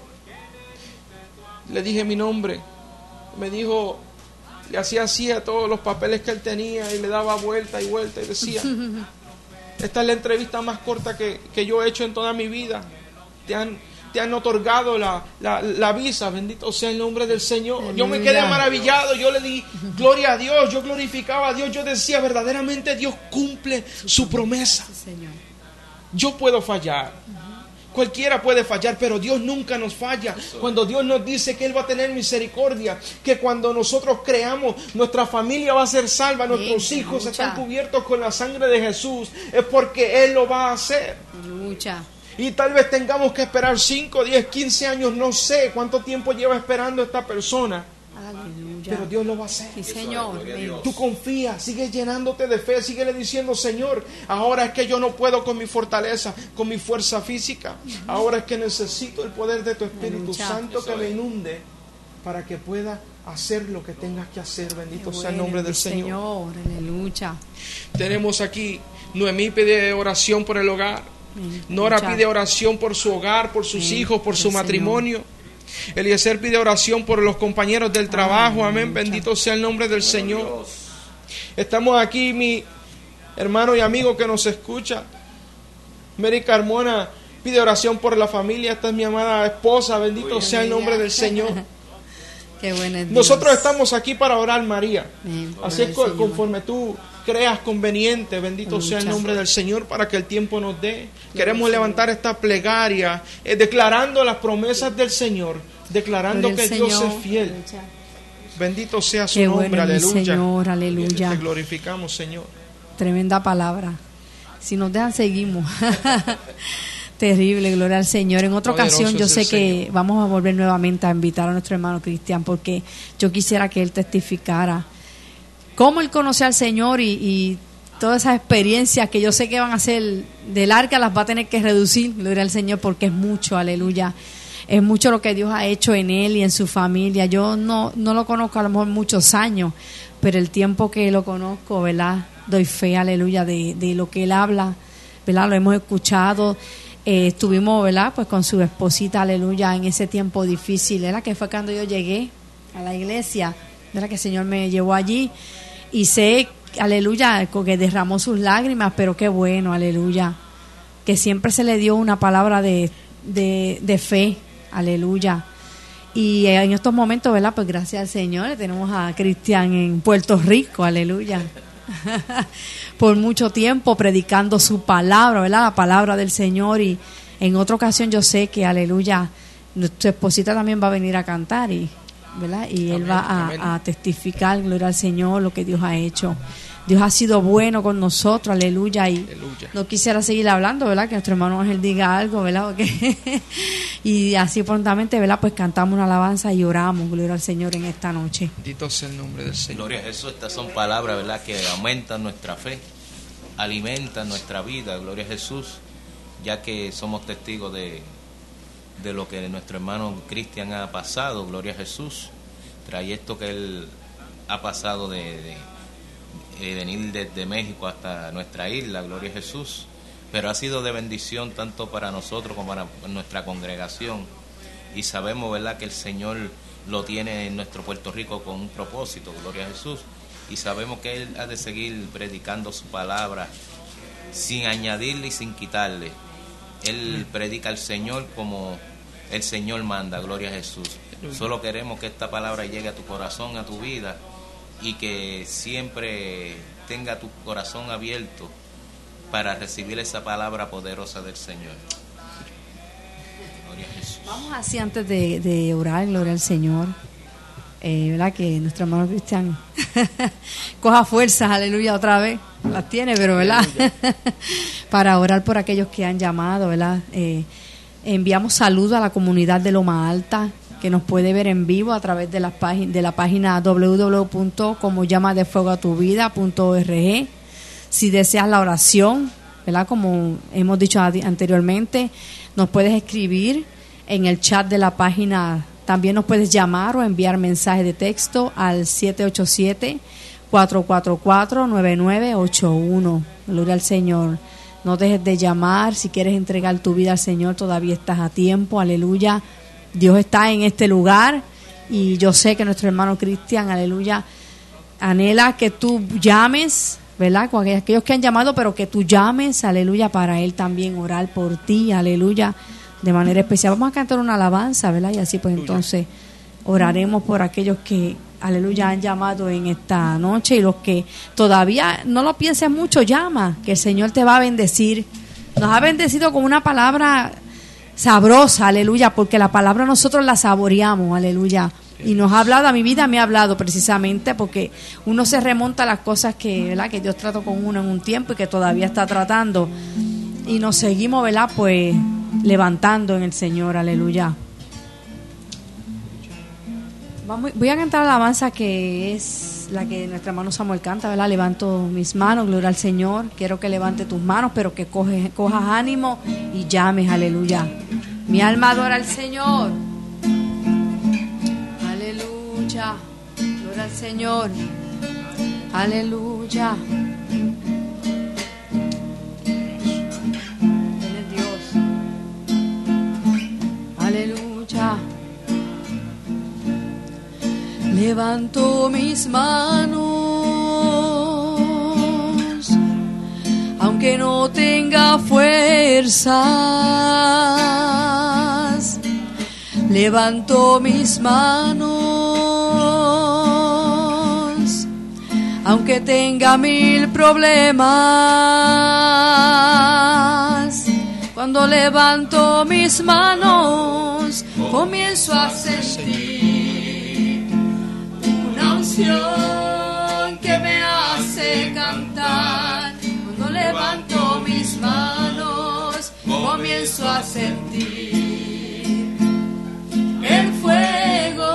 Le dije mi nombre. Me dijo, le hacía así a todos los papeles que él tenía y le daba vuelta y vuelta y decía, esta es la entrevista más corta que yo he hecho en toda mi vida. Te han otorgado la visa, bendito sea el nombre del Señor. Yo me quedé maravillado, yo le di gloria a Dios, yo glorificaba a Dios, yo decía, verdaderamente Dios cumple su promesa. Sí, Señor. Yo puedo fallar, cualquiera puede fallar, pero Dios nunca nos falla. Cuando Dios nos dice que Él va a tener misericordia, que cuando nosotros creamos, nuestra familia va a ser salva, nuestros hijos están cubiertos con la sangre de Jesús, es porque Él lo va a hacer. Aleluya. Y tal vez tengamos que esperar 5, 10, 15 años, no sé cuánto tiempo lleva esperando esta persona, Aleluya. pero Dios lo va a hacer. Sí, Señor. Amén. Tú confías, sigue llenándote de fe, sigue diciendo, Señor, ahora es que yo no puedo con mi fortaleza, con mi fuerza física, ahora es que necesito el poder de tu Espíritu Aleluya. Santo que me inunde para que pueda hacer lo que tengas que hacer. Bendito sea el Bueno, nombre del mi Señor. Aleluya. Tenemos aquí, Noemí pide oración por el hogar. Nora Escucha. pide oración por su hogar, por sus Amén. hijos, por su Señor. matrimonio. Eliezer pide oración por los compañeros del trabajo. Amén. Aleluya. Bendito sea el nombre del Señor. Estamos aquí, mi hermano y amigo que nos escucha. Mary Carmona pide oración por la familia. Esta es mi amada esposa. Bendito sea el nombre del Señor. Qué bueno es Dios. Nosotros estamos aquí para orar, María. Amén. Así es, Gloria al Señor. conforme tú creas conveniente, bendito sea el nombre del Señor, para que el tiempo nos dé. Queremos levantar esta plegaria, declarando las promesas del Señor, declarando Gloria que al Dios Señor. es fiel. Aleluya. Bendito sea su Qué nombre, bueno, mi aleluya. Señor, aleluya. Te glorificamos, Señor. Tremenda palabra. Si nos dejan, seguimos. Terrible, gloria al Señor. En otra Poderoso ocasión yo es sé el que Señor. vamos a volver nuevamente a invitar a nuestro hermano Cristian, porque yo quisiera que él testificara cómo él conoce al Señor y todas esas experiencias que yo sé que van a ser del arca, las va a tener que reducir, gloria al Señor, porque es mucho, aleluya. Es mucho lo que Dios ha hecho en él y en su familia. Yo no lo conozco a lo mejor muchos años, pero el tiempo que lo conozco, ¿verdad? Doy fe, aleluya, de lo que él habla, ¿verdad? Lo hemos escuchado. Estuvimos, ¿verdad? Pues con su esposita, aleluya, en ese tiempo difícil, ¿verdad? Que fue cuando yo llegué a la iglesia, ¿verdad? Que el Señor me llevó allí y sé, aleluya, que derramó sus lágrimas, pero qué bueno, aleluya, que siempre se le dio una palabra de fe, aleluya. Y en estos momentos, ¿verdad? Pues gracias al Señor, tenemos a Cristian en Puerto Rico, aleluya. Por mucho tiempo predicando su palabra, ¿verdad? La palabra del Señor. Y en otra ocasión yo sé que, aleluya, su esposita también va a venir a cantar, y ¿verdad? Y él va amén. a testificar, gloria al Señor, lo que Dios ha hecho. Dios ha sido bueno con nosotros, aleluya. Y Aleluya. no quisiera seguir hablando, ¿verdad? Que nuestro hermano Ángel diga algo, ¿verdad? Porque y así prontamente, ¿verdad? Pues cantamos una alabanza y oramos, gloria al Señor, en esta noche. Bendito sea el nombre del Señor. Gloria a Jesús, estas son palabras, ¿verdad?, que aumentan nuestra fe, alimentan nuestra vida, gloria a Jesús, ya que somos testigos de lo que nuestro hermano Cristian ha pasado, gloria a Jesús, trayecto que él ha pasado de venir desde México hasta nuestra isla, gloria a Jesús, pero ha sido de bendición tanto para nosotros como para nuestra congregación, y sabemos, ¿verdad?, que el Señor lo tiene en nuestro Puerto Rico con un propósito, gloria a Jesús, y sabemos que Él ha de seguir predicando su palabra sin añadirle y sin quitarle. Él predica al Señor como el Señor manda, gloria a Jesús. Solo queremos que esta palabra llegue a tu corazón, a tu vida, y que siempre tenga tu corazón abierto para recibir esa palabra poderosa del Señor. Gloria a Jesús. Vamos así antes de orar, gloria al Señor. ¿Verdad? Que nuestro hermano Cristian coja fuerzas, aleluya, otra vez. Las tiene, pero ¿verdad? Para orar por aquellos que han llamado, ¿verdad? Enviamos saludos a la comunidad de Loma Alta, que nos puede ver en vivo a través de la página www.comollamadefuegoatuvida.org. Si deseas la oración, ¿verdad? Como hemos dicho anteriormente, nos puedes escribir en el chat de la página. También nos puedes llamar o enviar mensaje de texto al 787-444-9981. Gloria al Señor. No dejes de llamar. Si quieres entregar tu vida al Señor, todavía estás a tiempo. Aleluya. Dios está en este lugar y yo sé que nuestro hermano Cristian, aleluya, anhela que tú llames, ¿verdad? Con aquellos que han llamado, pero que tú llames, aleluya, para Él también orar por ti, aleluya, de manera especial. Vamos a cantar una alabanza, ¿verdad? Y así pues entonces oraremos por aquellos que, aleluya, han llamado en esta noche, y los que todavía no lo pienses mucho, llama, que el Señor te va a bendecir. Nos ha bendecido con una palabra sabrosa, aleluya, porque la palabra nosotros la saboreamos, aleluya, y nos ha hablado, a mi vida me ha hablado precisamente porque uno se remonta a las cosas que, ¿verdad?, que Dios trató con uno en un tiempo y que todavía está tratando, y nos seguimos, ¿verdad?, pues levantando en el Señor, aleluya. Voy a cantar la alabanza que es la que nuestro hermano Samuel canta, ¿verdad? Levanto mis manos, gloria al Señor. Quiero que levante tus manos, pero que cojas ánimo y llames, aleluya. Mi alma adora al Señor. Aleluya. Gloria al Señor. Aleluya. Él es Dios. Aleluya. Levanto mis manos, aunque no tenga fuerzas. Levanto mis manos, aunque tenga 1000 problemas. Cuando levanto mis manos, comienzo a sentir una unción que me hace cantar. Cuando levanto mis manos, comienzo a sentir el fuego.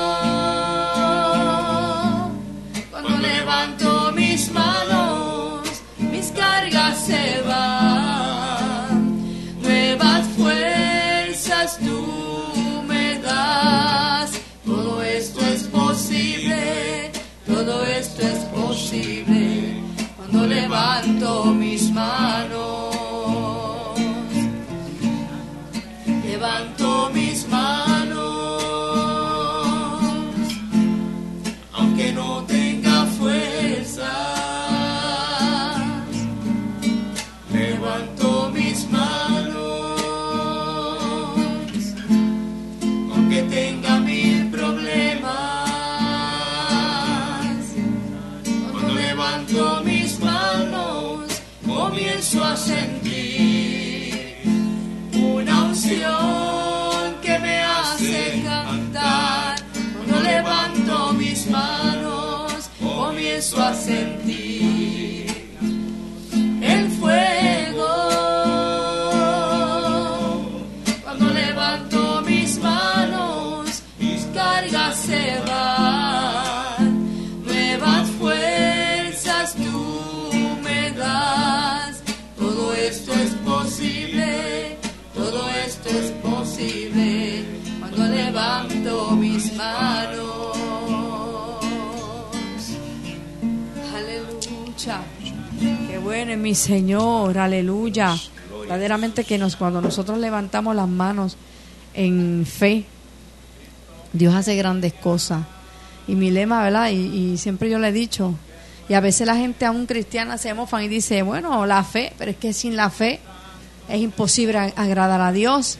Cuando levanto mis manos, mis cargas se van. Nuevas fuerzas tú me das. Todo esto es posible, todo esto es posible. Cuando levanto mis manos, levanto mis manos. No tenga fuerzas, levanto mis manos, aunque tenga 1000 problemas. Cuando levanto mis manos, comienzo a sentir una unción que me hace cantar. Cuando levanto mis manos, comienzo a sentir el fuego. Cuando levanto mis manos, mis cargas se van. Nuevas fuerzas tú me das. Todo esto es posible, todo esto es posible. Cuando levanto mis manos. Qué bueno es mi Señor, aleluya. Verdaderamente que cuando nosotros levantamos las manos en fe, Dios hace grandes cosas. Y mi lema, ¿verdad? Y siempre yo le he dicho, y a veces la gente aún cristiana se mofan y dice, bueno, la fe, pero es que sin la fe es imposible agradar a Dios.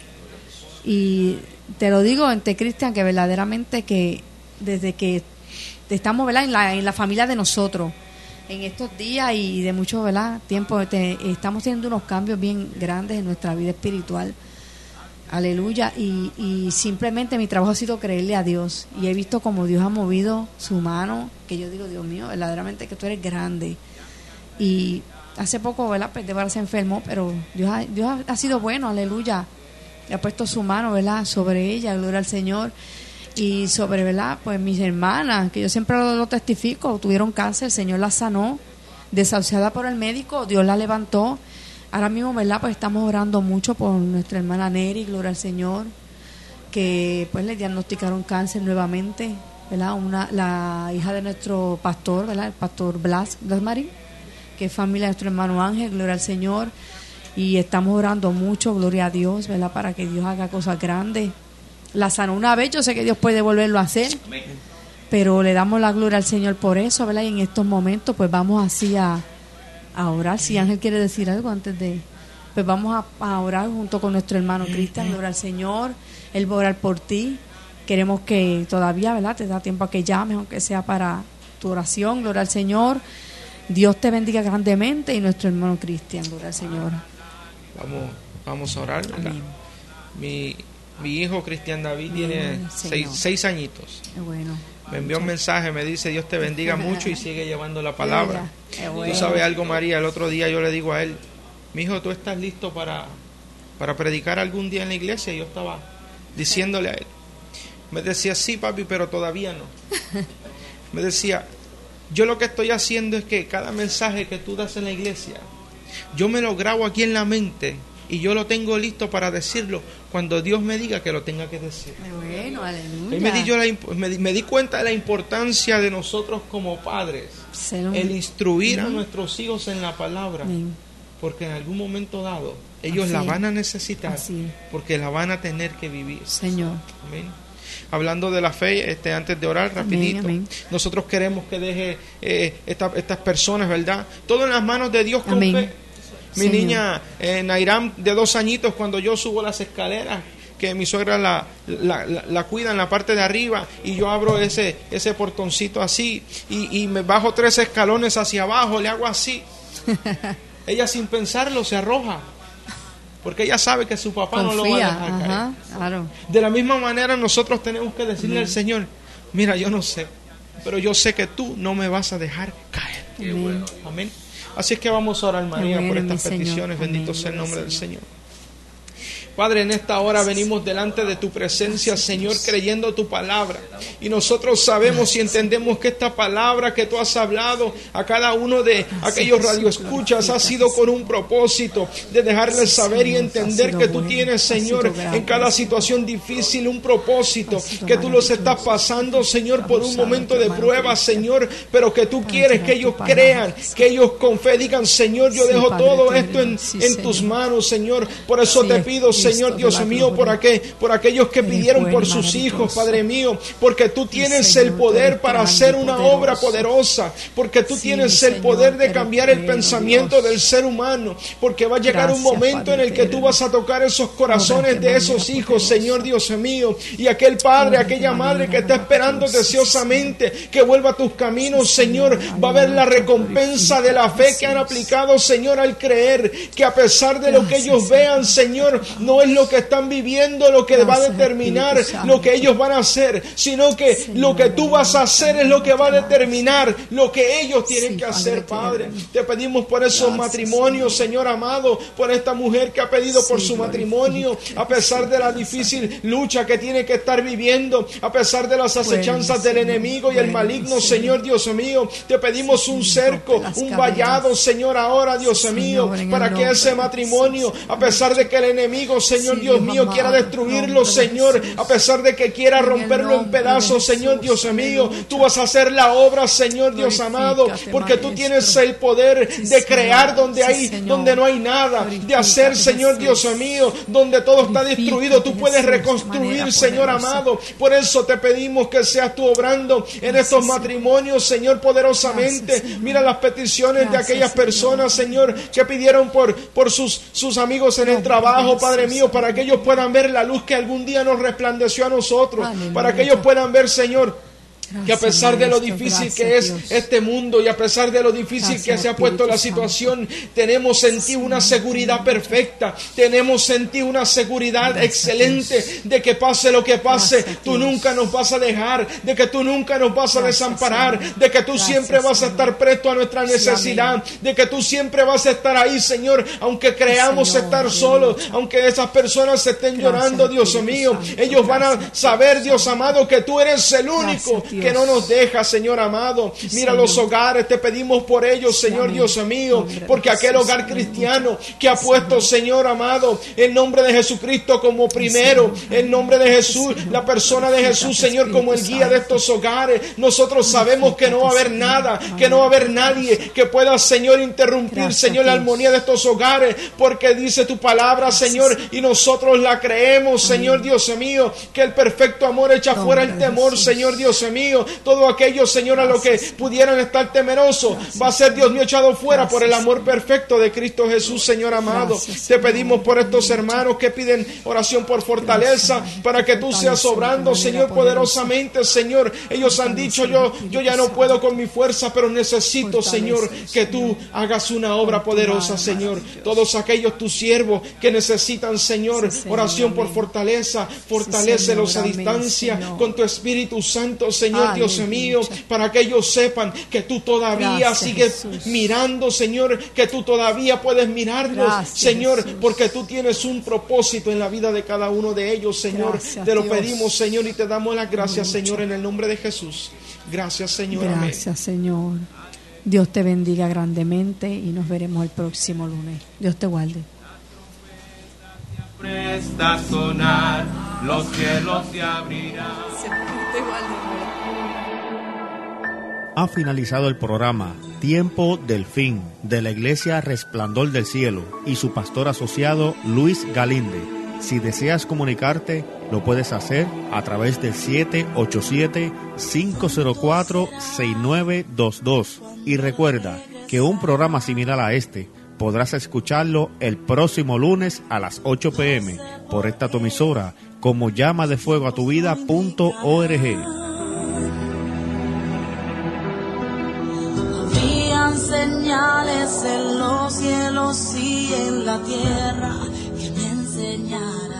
Y te lo digo ante Cristian, que verdaderamente que desde que estamos, ¿verdad?, en la familia de nosotros, en estos días y de mucho, ¿verdad?, tiempo, estamos teniendo unos cambios bien grandes en nuestra vida espiritual. Aleluya. Y simplemente mi trabajo ha sido creerle a Dios. Y he visto como Dios ha movido su mano, que yo digo, Dios mío, verdaderamente que tú eres grande. Y hace poco, ¿verdad?, pues Débora se enfermó, pero Dios ha sido bueno, aleluya. Le ha puesto su mano, ¿verdad?, sobre ella, gloria al Señor. Y sobre, ¿verdad?, pues mis hermanas, que yo siempre lo testifico, tuvieron cáncer, el Señor las sanó, desahuciada por el médico, Dios la levantó. Ahora mismo, ¿verdad?, pues estamos orando mucho por nuestra hermana Neri, gloria al Señor, que pues le diagnosticaron cáncer nuevamente, ¿verdad?, la hija de nuestro pastor, ¿verdad?, el pastor Blas Marín, que es familia de nuestro hermano Ángel, gloria al Señor. Y estamos orando mucho, gloria a Dios, ¿verdad?, para que Dios haga cosas grandes. La sanó una vez, yo sé que Dios puede volverlo a hacer, pero le damos la gloria al Señor por eso, ¿verdad? Y en estos momentos pues vamos así a orar. Si Ángel quiere decir algo antes de... Pues vamos a orar junto con nuestro hermano Cristian, gloria al Señor. Él va a orar por ti. Queremos que todavía, ¿verdad?, te da tiempo a que llames, aunque sea para tu oración, gloria al Señor. Dios te bendiga grandemente y nuestro hermano Cristian, gloria al Señor. Vamos a orar. Mi hijo Cristian David tiene 6 añitos. Bueno, me envió un mensaje, me dice, Dios te bendiga mucho y sigue llevando la palabra. Bueno. Tú sabes algo, María, el otro día yo le digo a él, mi hijo, ¿tú estás listo para predicar algún día en la iglesia? Y yo estaba diciéndole a él. Me decía, sí, papi, pero todavía no. Me decía, yo lo que estoy haciendo es que cada mensaje que tú das en la iglesia, yo me lo grabo aquí en la mente y yo lo tengo listo para decirlo cuando Dios me diga que lo tenga que decir. Bueno, aleluya. Ahí me di cuenta de la importancia de nosotros como padres, el instruir a nuestros hijos en la palabra, porque en algún momento dado ellos la van a necesitar, porque la van a tener que vivir. Señor. Amén. Hablando de la fe, antes de orar rapidito, amén. Nosotros queremos que deje estas personas, ¿verdad? Todo en las manos de Dios con Amén. fe. Mi Señor. niña Nairam, de 2 añitos, cuando yo subo las escaleras, que mi suegra la cuida en la parte de arriba, y yo abro ese portoncito así, y me bajo 3 escalones hacia abajo, le hago así. Ella sin pensarlo se arroja, porque ella sabe que su papá no lo va a dejar caer. Claro. De la misma manera nosotros tenemos que decirle al Señor, mira, yo no sé, pero yo sé que tú no me vas a dejar caer. Amén. Amén. Así es que vamos a orar, María, Amén, por mi estas Señor. peticiones. Amén. Bendito sea el nombre del Señor. Padre, en esta hora venimos delante de tu presencia, Señor, creyendo tu palabra. Y nosotros sabemos y entendemos que esta palabra que tú has hablado a cada uno de aquellos radioescuchas ha sido con un propósito de dejarles saber y entender que tú tienes, Señor, en cada situación difícil un propósito, que tú los estás pasando, Señor, por un momento de prueba, Señor, pero que tú quieres que ellos crean, que ellos con fe digan, Señor, yo dejo todo esto en tus manos, Señor. Por eso te pido, Señor Dios mío, por aquellos que pidieron por sus hijos, Padre mío, porque tú tienes el poder para hacer una obra poderosa, porque tú tienes el poder de cambiar el pensamiento del ser humano, porque va a llegar un momento en el que tú vas a tocar esos corazones de esos hijos, Señor Dios mío, y aquel padre, aquella madre que está esperando deseosamente que vuelva a tus caminos, Señor, va a ver la recompensa de la fe que han aplicado, Señor, al creer que a pesar de lo que ellos vean, Señor, no es lo que están viviendo lo que va a determinar lo que ellos van a hacer, sino que lo que tú vas a hacer es lo que va a determinar lo que ellos tienen que hacer, Padre. Te pedimos por esos matrimonios, Señor amado, por esta mujer que ha pedido por su matrimonio, a pesar de la difícil lucha que tiene que estar viviendo, a pesar de las acechanzas del enemigo y el maligno, Señor Dios mío, te pedimos un cerco, un vallado, Señor, ahora, Dios mío, para que ese matrimonio, a pesar de que el enemigo, Señor Dios mío, quiera destruirlo, Señor, a pesar de que quiera romperlo en pedazos, Señor Dios mío, tú vas a hacer la obra, Señor Dios amado, porque tú tienes el poder de crear donde no hay nada, de hacer, Señor Dios mío, donde todo está destruido, tú puedes reconstruir, Señor amado. Por eso te pedimos que seas tú obrando en estos matrimonios, Señor, poderosamente. Mira las peticiones de aquellas personas, Señor, que pidieron por sus amigos en el trabajo, Padre mío, para que ellos puedan ver la luz que algún día nos resplandeció a nosotros, para que ellos puedan ver, Señor, que a pesar de lo difícil que es este mundo y a pesar de lo difícil que se ha puesto la situación, tenemos en ti una seguridad perfecta, tenemos en ti una seguridad excelente de que pase lo que pase, tú nunca nos vas a dejar, de que tú nunca nos vas a desamparar, de que tú siempre vas a estar presto a nuestra necesidad, de que tú siempre vas a estar ahí, Señor, aunque creamos estar solos, aunque esas personas estén llorando, Dios mío, ellos van a saber, Dios amado, que tú eres el único que no nos deja, Señor amado. Mira los hogares, te pedimos por ellos, Señor Dios mío, porque aquel hogar cristiano que ha puesto, Señor amado, el nombre de Jesucristo como primero, el nombre de Jesús, la persona de Jesús, Señor, como el guía de estos hogares, nosotros sabemos que no va a haber nada, que no va a haber nadie que pueda, Señor, interrumpir, Señor, la armonía de estos hogares, porque dice tu palabra, Señor, y nosotros la creemos, Señor Dios mío, que el perfecto amor echa fuera el temor, Señor Dios mío. Todo aquello, Señor, a lo que pudieran estar temerosos, va a ser, Dios mío, echado fuera por el amor perfecto de Cristo Jesús, Señor amado. Te pedimos por estos hermanos que piden oración por fortaleza, para que tú seas obrando, Señor, poderosamente, Señor. Ellos han dicho, yo ya no puedo con mi fuerza, pero necesito, Señor, que tú hagas una obra poderosa, Señor. Todos aquellos tus siervos que necesitan, Señor, oración por fortaleza, fortalécelos a distancia con tu Espíritu Santo, Señor Dios mío, para que ellos sepan que tú todavía sigues mirando, Señor, que tú todavía puedes mirarlos, Señor, porque tú tienes un propósito en la vida de cada uno de ellos, Señor. Te lo pedimos, Señor, y te damos las gracias, Señor, en el nombre de Jesús. Gracias, Señor. Gracias, Señor. Dios te bendiga grandemente y nos veremos el próximo lunes. Dios te guarde. Presta a sonar, los cielos se abrirán. Ha finalizado el programa Tiempo del Fin de la Iglesia Resplandor del Cielo y su pastor asociado Luis Galinde. Si deseas comunicarte, lo puedes hacer a través del 787-504-6922. Y recuerda que un programa similar a este podrás escucharlo el próximo lunes a las 8 p.m. por esta tu emisora como llamadefuegoatuvida.org. Habían señales en los cielos y en la tierra que me enseñaran